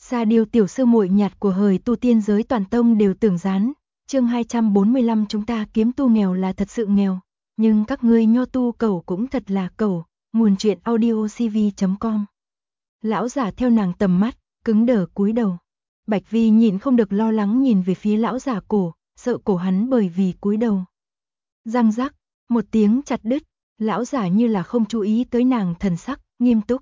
Sa Điêu tiểu sư muội nhạt của hời tu tiên giới toàn tông đều tưởng gián. Chương 245 chúng ta kiếm tu nghèo là thật sự nghèo, nhưng các ngươi nho tu cẩu cũng thật là cẩu. Nguồn truyện audiocv.com. Lão giả theo nàng tầm mắt, cứng đờ cúi đầu. Bạch Vi nhịn không được lo lắng nhìn về phía lão giả cổ, sợ cổ hắn bởi vì cúi đầu. Răng rắc, một tiếng chặt đứt, lão giả như là không chú ý tới nàng thần sắc, nghiêm túc.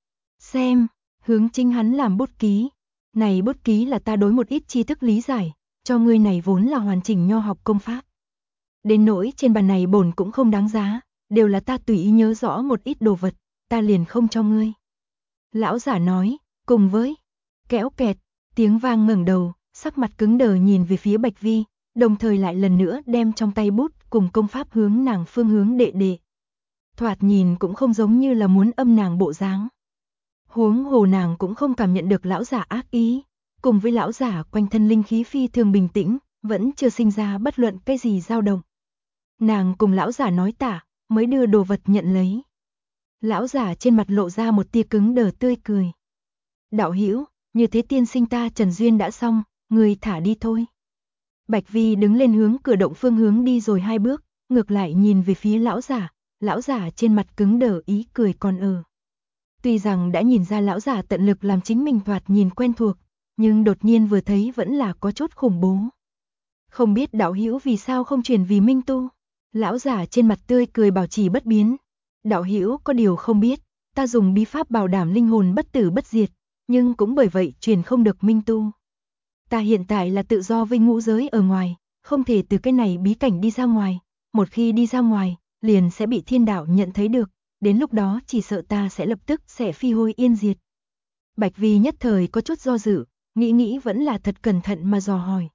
Xem, hướng chính hắn làm bút ký. Này bút ký là ta đối một ít tri thức lý giải, cho ngươi này vốn là hoàn chỉnh nho học công pháp. Đến nỗi trên bàn này bổn cũng không đáng giá, đều là ta tùy ý nhớ rõ một ít đồ vật, ta liền không cho ngươi. Lão giả nói, cùng với kéo kẹt, tiếng vang ngẩng đầu, sắc mặt cứng đờ nhìn về phía Bạch Vi, đồng thời lại lần nữa đem trong tay bút cùng công pháp hướng nàng phương hướng đệ đệ. Thoạt nhìn cũng không giống như là muốn âm nàng bộ dáng. Huống hồ nàng cũng không cảm nhận được lão giả ác ý, cùng với lão giả quanh thân linh khí phi thường bình tĩnh, vẫn chưa sinh ra bất luận cái gì dao động. Nàng cùng lão giả nói tả, mới đưa đồ vật nhận lấy. Lão giả trên mặt lộ ra một tia cứng đờ tươi cười. Đạo hữu, như thế tiên sinh ta Trần Duyên đã xong, người thả đi thôi. Bạch Vi đứng lên hướng cửa động phương hướng đi rồi 2 bước, ngược lại nhìn về phía lão giả trên mặt cứng đờ ý cười còn. Tuy rằng đã nhìn ra lão giả tận lực làm chính mình thoạt nhìn quen thuộc, nhưng đột nhiên vừa thấy vẫn là có chút khủng bố. Không biết đạo hữu vì sao không chuyển vì minh tu? Lão giả trên mặt tươi cười bảo trì bất biến. Đạo hữu có điều không biết, ta dùng bí pháp bảo đảm linh hồn bất tử bất diệt, nhưng cũng bởi vậy truyền không được minh tu. Ta hiện tại là tự do với ngũ giới ở ngoài, không thể từ cái này bí cảnh đi ra ngoài, một khi đi ra ngoài, liền sẽ bị thiên đạo nhận thấy được, đến lúc đó chỉ sợ ta sẽ lập tức sẽ phi hôi yên diệt. Bạch Vi nhất thời có chút do dự, nghĩ vẫn là thật cẩn thận mà dò hỏi.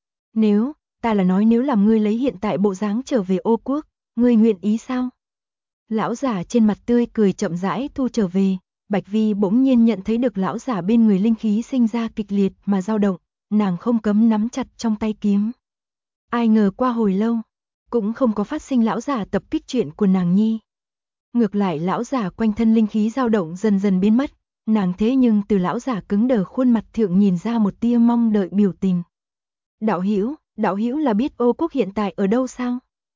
Nếu, ta là nói nếu làm ngươi lấy hiện tại bộ dáng trở về Ô Quốc, ngươi nguyện ý sao? Lão giả trên mặt tươi cười chậm rãi thu trở về, Bạch Vi bỗng nhiên nhận thấy được lão giả bên người linh khí sinh ra kịch liệt mà dao động, nàng không cấm nắm chặt trong tay kiếm. Ai ngờ qua hồi lâu, cũng không có phát sinh lão giả tập kích chuyện của nàng nhi. Ngược lại lão giả quanh thân linh khí dao động dần dần biến mất, nàng thế nhưng từ lão giả cứng đờ khuôn mặt thượng nhìn ra một tia mong đợi biểu tình. Đạo hữu là biết Ô Quốc hiện tại ở đâu sao?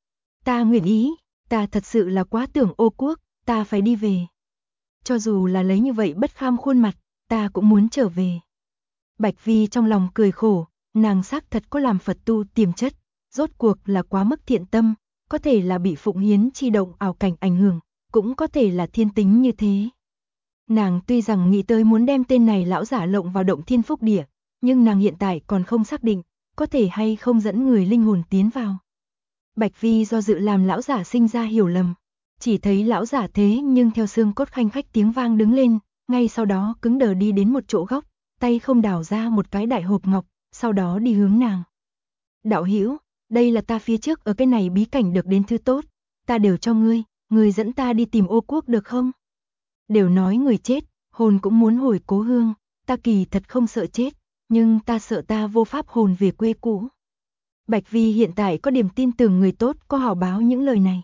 Ta nguyện ý, ta thật sự là quá tưởng Ô Quốc, ta phải đi về. Cho dù là lấy như vậy bất kham khuôn mặt, ta cũng muốn trở về. Bạch Vi trong lòng cười khổ, nàng xác thật có làm Phật tu tiềm chất, rốt cuộc là quá mức thiện tâm, có thể là bị phụng hiến chi động ảo cảnh ảnh hưởng, cũng có thể là thiên tính như thế. Nàng tuy rằng nghĩ tới muốn đem tên này lão giả lộng vào động thiên phúc địa, nhưng nàng hiện tại còn không xác định, có thể hay không dẫn người linh hồn tiến vào. Bạch Vi do dự làm lão giả sinh ra hiểu lầm, chỉ thấy lão giả thế nhưng theo xương cốt khanh khách tiếng vang đứng lên, ngay sau đó cứng đờ đi đến một chỗ góc, tay không đảo ra một cái đại hộp ngọc, sau đó đi hướng nàng. Đạo hữu, đây là ta phía trước ở cái này bí cảnh được đến thứ tốt, ta đều cho ngươi, ngươi dẫn ta đi tìm Ô Quốc được không? Đều nói người chết, hồn cũng muốn hồi cố hương, ta kỳ thật không sợ chết, nhưng ta sợ ta vô pháp hồn về quê cũ. Bạch Vi hiện tại có điểm tin tưởng người tốt có hảo báo những lời này.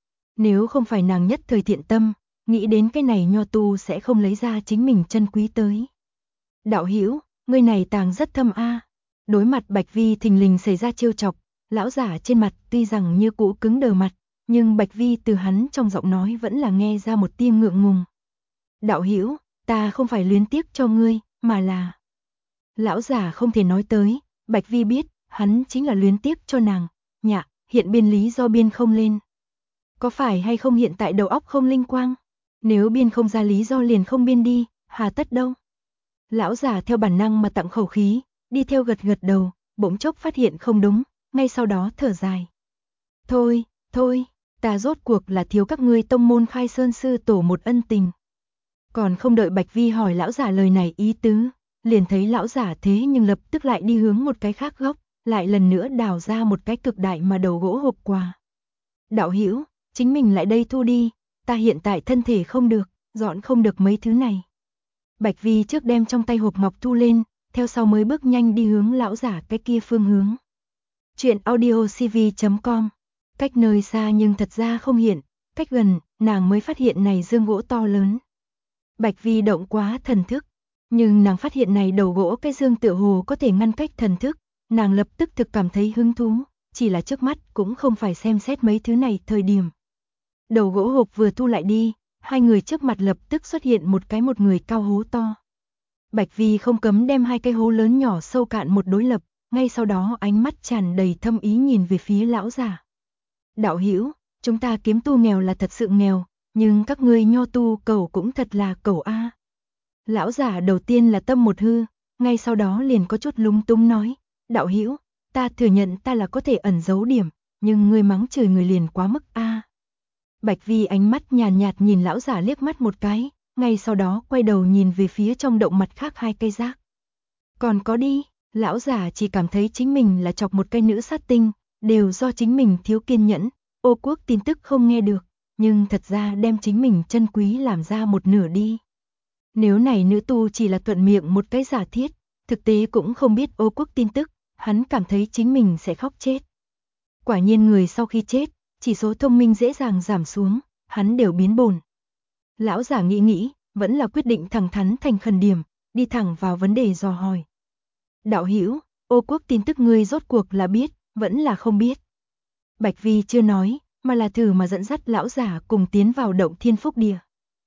Nếu không phải nàng nhất thời thiện tâm, nghĩ đến cái này nho tu sẽ không lấy ra chính mình chân quý tới. Đạo hữu, ngươi này tàng rất thâm a. Đối mặt Bạch Vi thình lình xảy ra trêu chọc, lão giả trên mặt tuy rằng như cũ cứng đờ mặt, nhưng Bạch Vi từ hắn trong giọng nói vẫn là nghe ra một tia ngượng ngùng. Đạo hữu, ta không phải luyến tiếc cho ngươi, mà là... Lão giả không thể nói tới, Bạch Vi biết, hắn chính là luyến tiếc cho nàng, nhạ, hiện biên lý do biên không lên. Có phải hay không hiện tại đầu óc không linh quang? Nếu biên không ra lý do liền không biên đi, hà tất đâu. Lão giả theo bản năng mà tặng khẩu khí, đi theo gật gật đầu, bỗng chốc phát hiện không đúng, ngay sau đó thở dài. Thôi, ta rốt cuộc là thiếu các ngươi tông môn Khai Sơn sư tổ một ân tình. Còn không đợi Bạch Vi hỏi lão giả lời này ý tứ, liền thấy lão giả thế nhưng lập tức lại đi hướng một cái khác góc, lại lần nữa đào ra một cái cực đại mà đầu gỗ hộp quà. Đạo hữu, chính mình lại đây thu đi, ta hiện tại thân thể không được, dọn không được mấy thứ này. Bạch Vi trước đem trong tay hộp ngọc thu lên, theo sau mới bước nhanh đi hướng lão giả cái kia phương hướng. Chuyện audiocv.com. Cách nơi xa nhưng thật ra không hiện, cách gần, nàng mới phát hiện này dương gỗ to lớn. Bạch Vi động quá thần thức, Nhưng nàng phát hiện này đầu gỗ cái dương tựa hồ có thể ngăn cách thần thức, nàng lập tức thực cảm thấy hứng thú, chỉ là trước mắt cũng không phải xem xét mấy thứ này thời điểm. Đầu gỗ hộp vừa thu lại đi, hai người trước mặt lập tức xuất hiện một người cao hố to. Bạch Vi không cấm đem hai cái hố lớn nhỏ sâu cạn một đối lập, ngay sau đó ánh mắt tràn đầy thâm ý nhìn về phía lão giả. Đạo hữu, chúng ta kiếm tu nghèo là thật sự nghèo, nhưng các ngươi nho tu cầu cũng thật là cầu a. Lão giả đầu tiên là tâm một hư, ngay sau đó liền có chút lúng túng nói, đạo hữu, ta thừa nhận ta là có thể ẩn giấu điểm, nhưng ngươi mắng chửi người liền quá mức a. Bạch Vi ánh mắt nhàn nhạt nhìn lão giả liếc mắt một cái, ngay sau đó quay đầu nhìn về phía trong động mặt khác hai cây rác. Còn có đi, lão giả chỉ cảm thấy chính mình là chọc một cây nữ sát tinh, đều do chính mình thiếu kiên nhẫn, Ô Quốc tin tức không nghe được, nhưng thật ra đem chính mình chân quý làm ra một nửa đi. Nếu này nữ tu chỉ là thuận miệng một cái giả thiết, thực tế cũng không biết Ô Quốc tin tức, hắn cảm thấy chính mình sẽ khóc chết. Quả nhiên người sau khi chết, chỉ số thông minh dễ dàng giảm xuống, hắn đều biến bồn. Lão giả nghĩ, vẫn là quyết định thẳng thắn thành khẩn điểm, đi thẳng vào vấn đề dò hỏi. Đạo hữu, Ô Quốc tin tức ngươi rốt cuộc là biết, vẫn là không biết. Bạch Vi chưa nói, mà là thử mà dẫn dắt lão giả cùng tiến vào động Thiên Phúc Địa.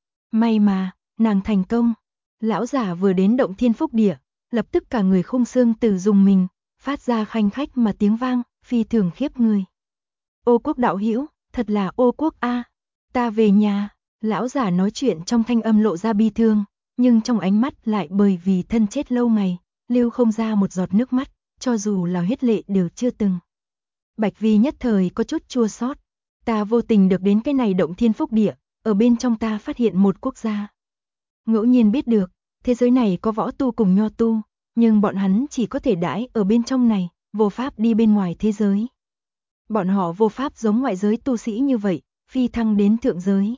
May mà, nàng thành công. Lão giả vừa đến động Thiên Phúc Địa, lập tức cả người khung xương từ dùng mình, phát ra khanh khách mà tiếng vang, phi thường khiếp người. Ô Quốc đạo hữu, thật là Ô Quốc a, ta về nhà. Lão giả nói chuyện trong thanh âm lộ ra bi thương, nhưng trong ánh mắt lại bởi vì thân chết lâu ngày, lưu không ra một giọt nước mắt, cho dù là huyết lệ đều chưa từng. Bạch Vi nhất thời có chút chua xót, ta vô tình được đến cái này động Thiên Phúc Địa, ở bên trong ta phát hiện một quốc gia. Ngẫu nhiên biết được, thế giới này có võ tu cùng nho tu, nhưng bọn hắn chỉ có thể đãi ở bên trong này, vô pháp đi bên ngoài thế giới. Bọn họ vô pháp giống ngoại giới tu sĩ như vậy, phi thăng đến thượng giới.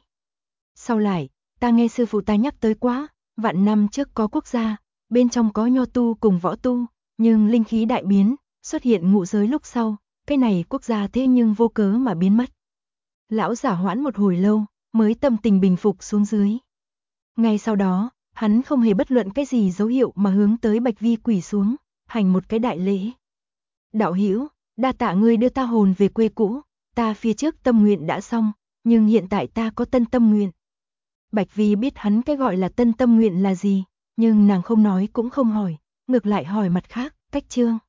Sau lại, ta nghe sư phụ ta nhắc tới quá, vạn năm trước có quốc gia, bên trong có nho tu cùng võ tu, nhưng linh khí đại biến, xuất hiện ngũ giới lúc sau, cái này quốc gia thế nhưng vô cớ mà biến mất. Lão giả hoãn một hồi lâu, mới tâm tình bình phục xuống dưới. Ngay sau đó, hắn không hề bất luận cái gì dấu hiệu mà hướng tới Bạch Vi quỳ xuống, hành một cái đại lễ. Đạo hữu, đa tạ ngươi đưa ta hồn về quê cũ, ta phía trước tâm nguyện đã xong, nhưng hiện tại ta có tân tâm nguyện. Bạch Vi biết hắn cái gọi là tân tâm nguyện là gì, nhưng nàng không nói cũng không hỏi, ngược lại hỏi mặt khác, cách chương.